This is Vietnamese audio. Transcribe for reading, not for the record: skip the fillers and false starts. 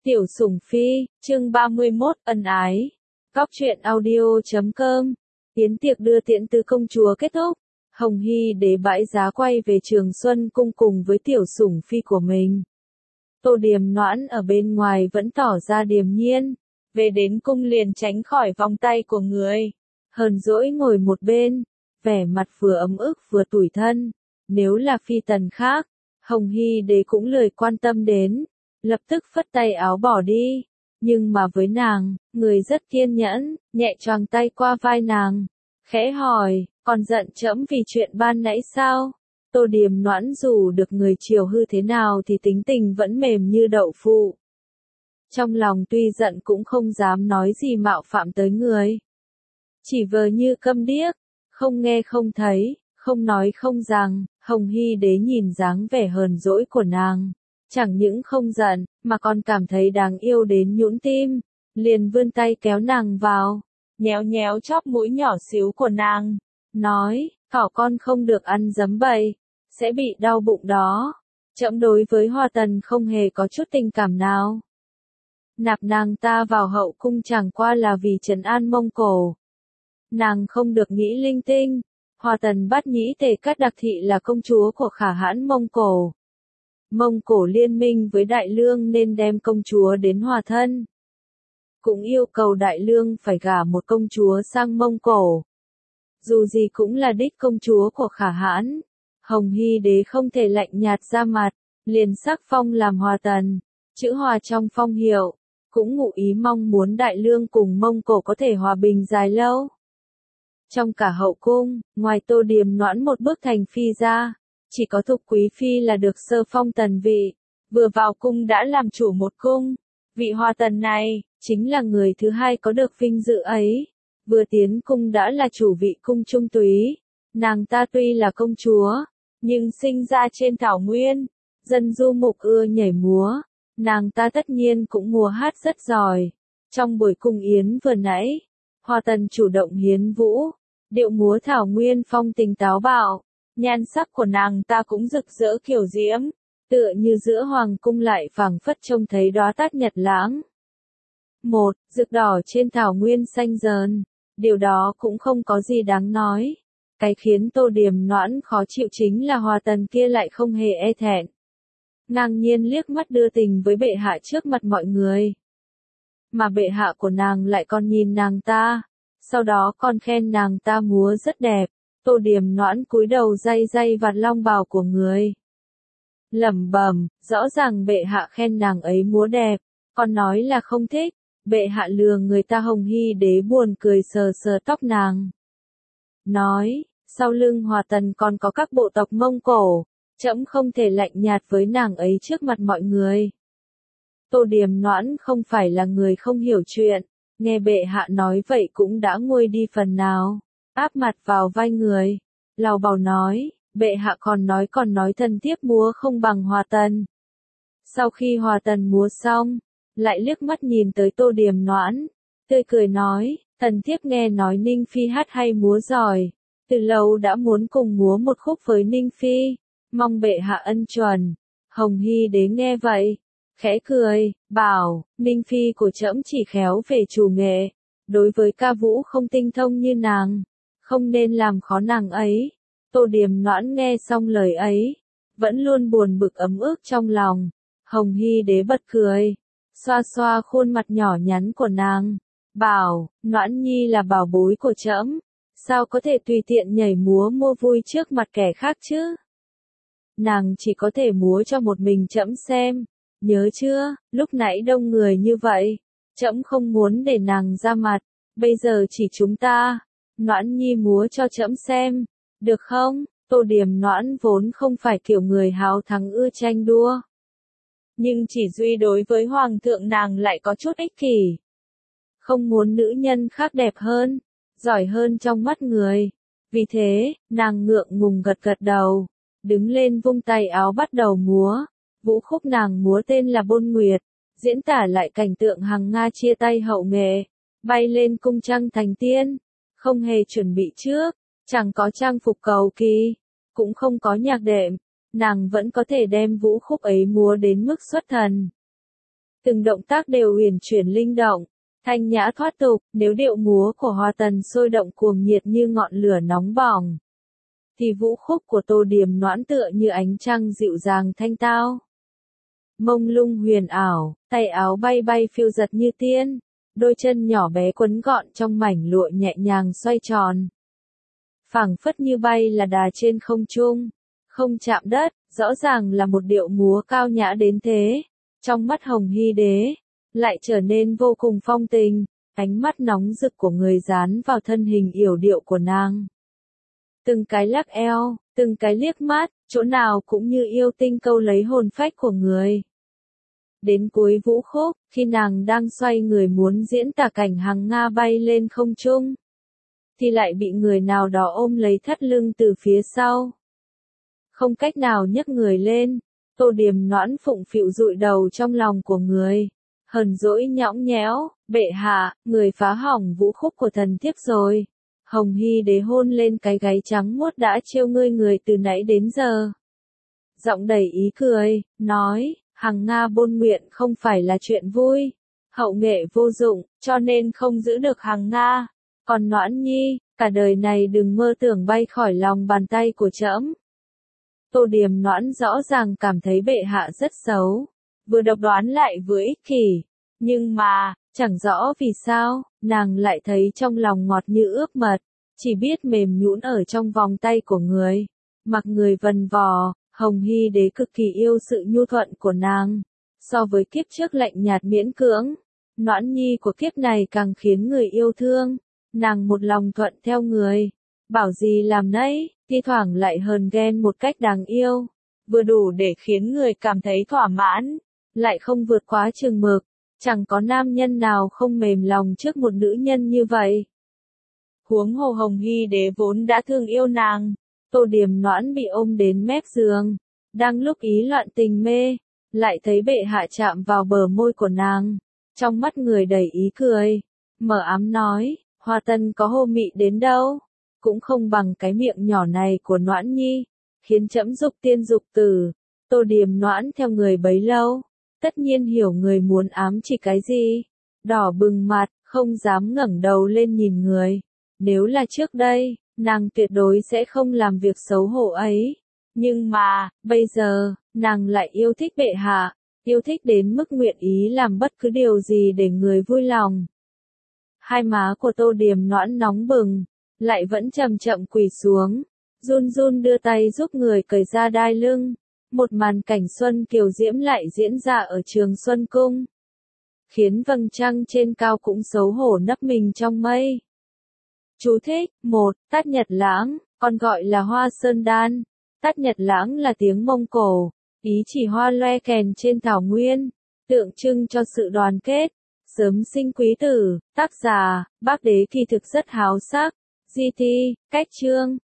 Tiểu Sủng Phi, chương 31, ân ái. Góc truyện audio.com. Yến tiệc đưa tiễn tứ công chúa kết thúc. Hồng Hy đế bãi giá quay về Trường Xuân cung cùng với Tiểu Sủng Phi của mình. Tô Điềm Noãn ở bên ngoài vẫn tỏ ra điềm nhiên. Về đến cung liền tránh khỏi vòng tay của người. Hờn dỗi ngồi một bên, vẻ mặt vừa ấm ức vừa tủi thân. Nếu là phi tần khác, Hồng Hy đế cũng lười quan tâm đến. Lập tức phất tay áo bỏ đi, nhưng mà với nàng, người rất kiên nhẫn, nhẹ choàng tay qua vai nàng, khẽ hỏi, còn giận trẫm vì chuyện ban nãy sao? Tô Điềm Noãn dù được người chiều hư thế nào thì tính tình vẫn mềm như đậu phụ. Trong lòng tuy giận cũng không dám nói gì mạo phạm tới người. Chỉ vờ như câm điếc, không nghe không thấy, không nói không rằng. Hồng Hy đế nhìn dáng vẻ hờn dỗi của nàng. Chẳng những không giận, mà còn cảm thấy đáng yêu đến nhũn tim, liền vươn tay kéo nàng vào, nhéo nhéo chóp mũi nhỏ xíu của nàng, nói, thỏ con không được ăn giấm bầy, sẽ bị đau bụng đó. Trẫm đối với Hoa Tần không hề có chút tình cảm nào. Nạp nàng ta vào hậu cung chẳng qua là vì trấn an Mông Cổ. Nàng không được nghĩ linh tinh. Hoa Tần bắt Nhĩ Tề Cát Đặc Thị là công chúa của khả hãn Mông Cổ. Mông Cổ liên minh với Đại Lương nên đem công chúa đến hòa thân. Cũng yêu cầu Đại Lương phải gả một công chúa sang Mông Cổ. Dù gì cũng là đích công chúa của khả hãn. Hồng Hy đế không thể lạnh nhạt ra mặt, liền sắc phong làm Hoa Tần, chữ Hoa trong phong hiệu, cũng ngụ ý mong muốn Đại Lương cùng Mông Cổ có thể hòa bình dài lâu. Trong cả hậu cung, ngoài Tô Điềm Noãn một bước thành phi ra, chỉ có Thục Quý Phi là được sơ phong tần vị, vừa vào cung đã làm chủ một cung. Vị Hoa Tần này, chính là người thứ hai có được vinh dự ấy. Vừa tiến cung đã là chủ vị cung trung túy. Nàng ta tuy là công chúa, nhưng sinh ra trên thảo nguyên, dân du mục ưa nhảy múa. Nàng ta tất nhiên cũng múa hát rất giỏi. Trong buổi cung yến vừa nãy, Hoa Tần chủ động hiến vũ, điệu múa thảo nguyên phong tình táo bạo. Nhan sắc của nàng ta cũng rực rỡ kiểu diễm, tựa như giữa hoàng cung lại phảng phất trông thấy đóa tát nhật lãng. Một, rực đỏ trên thảo nguyên xanh dờn, điều đó cũng không có gì đáng nói. Cái khiến Tô Điềm Noãn khó chịu chính là Hoa Tần kia lại không hề e thẹn. Ngang nhiên liếc mắt đưa tình với bệ hạ trước mặt mọi người. Mà bệ hạ của nàng lại còn nhìn nàng ta, sau đó còn khen nàng ta múa rất đẹp. Tô Điềm Noãn cúi đầu day day vạt long bào của người. Lẩm bẩm, rõ ràng bệ hạ khen nàng ấy múa đẹp, còn nói là không thích. Bệ hạ lừa người ta. Hồng Hy đế buồn cười sờ sờ tóc nàng. Nói, sau lưng Hoa Tần còn có các bộ tộc Mông Cổ, trẫm không thể lạnh nhạt với nàng ấy trước mặt mọi người. Tô Điềm Noãn không phải là người không hiểu chuyện, nghe bệ hạ nói vậy cũng đã nguôi đi phần nào. Áp mặt vào vai người, lào bào nói, bệ hạ còn nói thần thiếp múa không bằng Hoa Tần. Sau khi Hoa Tần múa xong, lại liếc mắt nhìn tới Tô Điềm Noãn, tươi cười nói, thần thiếp nghe nói Ninh Phi hát hay múa giỏi, từ lâu đã muốn cùng múa một khúc với Ninh Phi, mong bệ hạ ân chuẩn. Hồng Hy đế nghe vậy, khẽ cười, bảo, Ninh Phi của trẫm chỉ khéo về chủ nghệ, đối với ca vũ không tinh thông như nàng. Không nên làm khó nàng ấy. Tô Điềm Noãn nghe xong lời ấy, vẫn luôn buồn bực ấm ức trong lòng. Hồng Hy đế bật cười, xoa xoa khuôn mặt nhỏ nhắn của nàng, bảo, Noãn nhi là bảo bối của trẫm, sao có thể tùy tiện nhảy múa mua vui trước mặt kẻ khác chứ? Nàng chỉ có thể múa cho một mình trẫm xem, nhớ chưa, lúc nãy đông người như vậy, trẫm không muốn để nàng ra mặt, bây giờ chỉ chúng ta. Noãn nhi múa cho trẫm xem, được không? Tô Điềm Noãn vốn không phải kiểu người háo thắng ưa tranh đua. Nhưng chỉ duy đối với hoàng thượng nàng lại có chút ích kỷ. Không muốn nữ nhân khác đẹp hơn, giỏi hơn trong mắt người. Vì thế, nàng ngượng ngùng gật gật đầu, đứng lên vung tay áo bắt đầu múa. Vũ khúc nàng múa tên là Bôn Nguyệt, diễn tả lại cảnh tượng Hằng Nga chia tay hậu nghệ, bay lên cung trăng thành tiên. Không hề chuẩn bị trước, chẳng có trang phục cầu kỳ, cũng không có nhạc đệm, nàng vẫn có thể đem vũ khúc ấy múa đến mức xuất thần. Từng động tác đều uyển chuyển linh động, thanh nhã thoát tục, nếu điệu múa của Hoa Tần sôi động cuồng nhiệt như ngọn lửa nóng bỏng, thì vũ khúc của Tô Điềm Noãn tựa như ánh trăng dịu dàng thanh tao. Mông lung huyền ảo, tay áo bay bay phiêu giật như tiên, đôi chân nhỏ bé quấn gọn trong mảnh lụa nhẹ nhàng xoay tròn. Phảng phất như bay là đà trên không trung, không chạm đất, rõ ràng là một điệu múa cao nhã đến thế. Trong mắt Hồng Hy Đế, lại trở nên vô cùng phong tình, ánh mắt nóng rực của người dán vào thân hình yểu điệu của nàng. Từng cái lắc eo, từng cái liếc mắt, chỗ nào cũng như yêu tinh câu lấy hồn phách của người. Đến cuối vũ khúc, khi nàng đang xoay người muốn diễn tả cảnh hằng nga bay lên không trung, thì lại bị người nào đó ôm lấy thắt lưng từ phía sau. Không cách nào nhấc người lên, Tô Điềm Noãn phụng phịu dụi đầu trong lòng của người. Hờn dỗi nhõng nhẽo, bệ hạ, người phá hỏng vũ khúc của thần thiếp rồi. Hồng Hy Đế hôn lên cái gáy trắng muốt đã trêu ngươi người từ nãy đến giờ. Giọng đầy ý cười, nói, hằng nga bôn nguyện không phải là chuyện vui. Hậu nghệ vô dụng, cho nên không giữ được hằng nga. Còn Noãn Nhi, cả đời này đừng mơ tưởng bay khỏi lòng bàn tay của trẫm. Tô Điềm Noãn rõ ràng cảm thấy bệ hạ rất xấu, vừa độc đoán lại vừa ích kỷ. Nhưng mà, chẳng rõ vì sao, nàng lại thấy trong lòng ngọt như ướp mật, chỉ biết mềm nhũn ở trong vòng tay của người. Mặc người vần vò, Hồng Hy Đế cực kỳ yêu sự nhu thuận của nàng. So với kiếp trước lạnh nhạt miễn cưỡng, Noãn Nhi của kiếp này càng khiến người yêu thương. Nàng một lòng thuận theo người, bảo gì làm nấy, thi thoảng lại hờn ghen một cách đáng yêu, vừa đủ để khiến người cảm thấy thỏa mãn, lại không vượt quá chừng mực. Chẳng có nam nhân nào không mềm lòng trước một nữ nhân như vậy. Huống hồ Hồng Hy Đế vốn đã thương yêu nàng, Tô Điềm Noãn bị ôm đến mép giường, đang lúc ý loạn tình mê, lại thấy bệ hạ chạm vào bờ môi của nàng, trong mắt người đầy ý cười, mờ ám nói, Hoa Tân có hô mị đến đâu, cũng không bằng cái miệng nhỏ này của Noãn Nhi, khiến trẫm dục tiên dục tử. Tô Điềm Noãn theo người bấy lâu, tất nhiên hiểu người muốn ám chỉ cái gì, đỏ bừng mặt, không dám ngẩng đầu lên nhìn người. Nếu là trước đây, nàng tuyệt đối sẽ không làm việc xấu hổ ấy. Nhưng mà, bây giờ, nàng lại yêu thích bệ hạ, yêu thích đến mức nguyện ý làm bất cứ điều gì để người vui lòng. Hai má của Tô Điềm Noãn nóng bừng, lại vẫn chậm chậm quỳ xuống, run run đưa tay giúp người cởi ra đai lưng. Một màn cảnh xuân kiều diễm lại diễn ra ở Trường Xuân Cung, khiến vầng trăng trên cao cũng xấu hổ nấp mình trong mây. Chú thích: 1. Tát Nhật Lãng, còn gọi là Hoa Sơn Đan. Tát Nhật Lãng là tiếng Mông Cổ, ý chỉ hoa loe kèn trên thảo nguyên, tượng trưng cho sự đoàn kết, sớm sinh quý tử. Tác giả: Bác Đế Kỳ thực rất háo sắc. GT, cách chương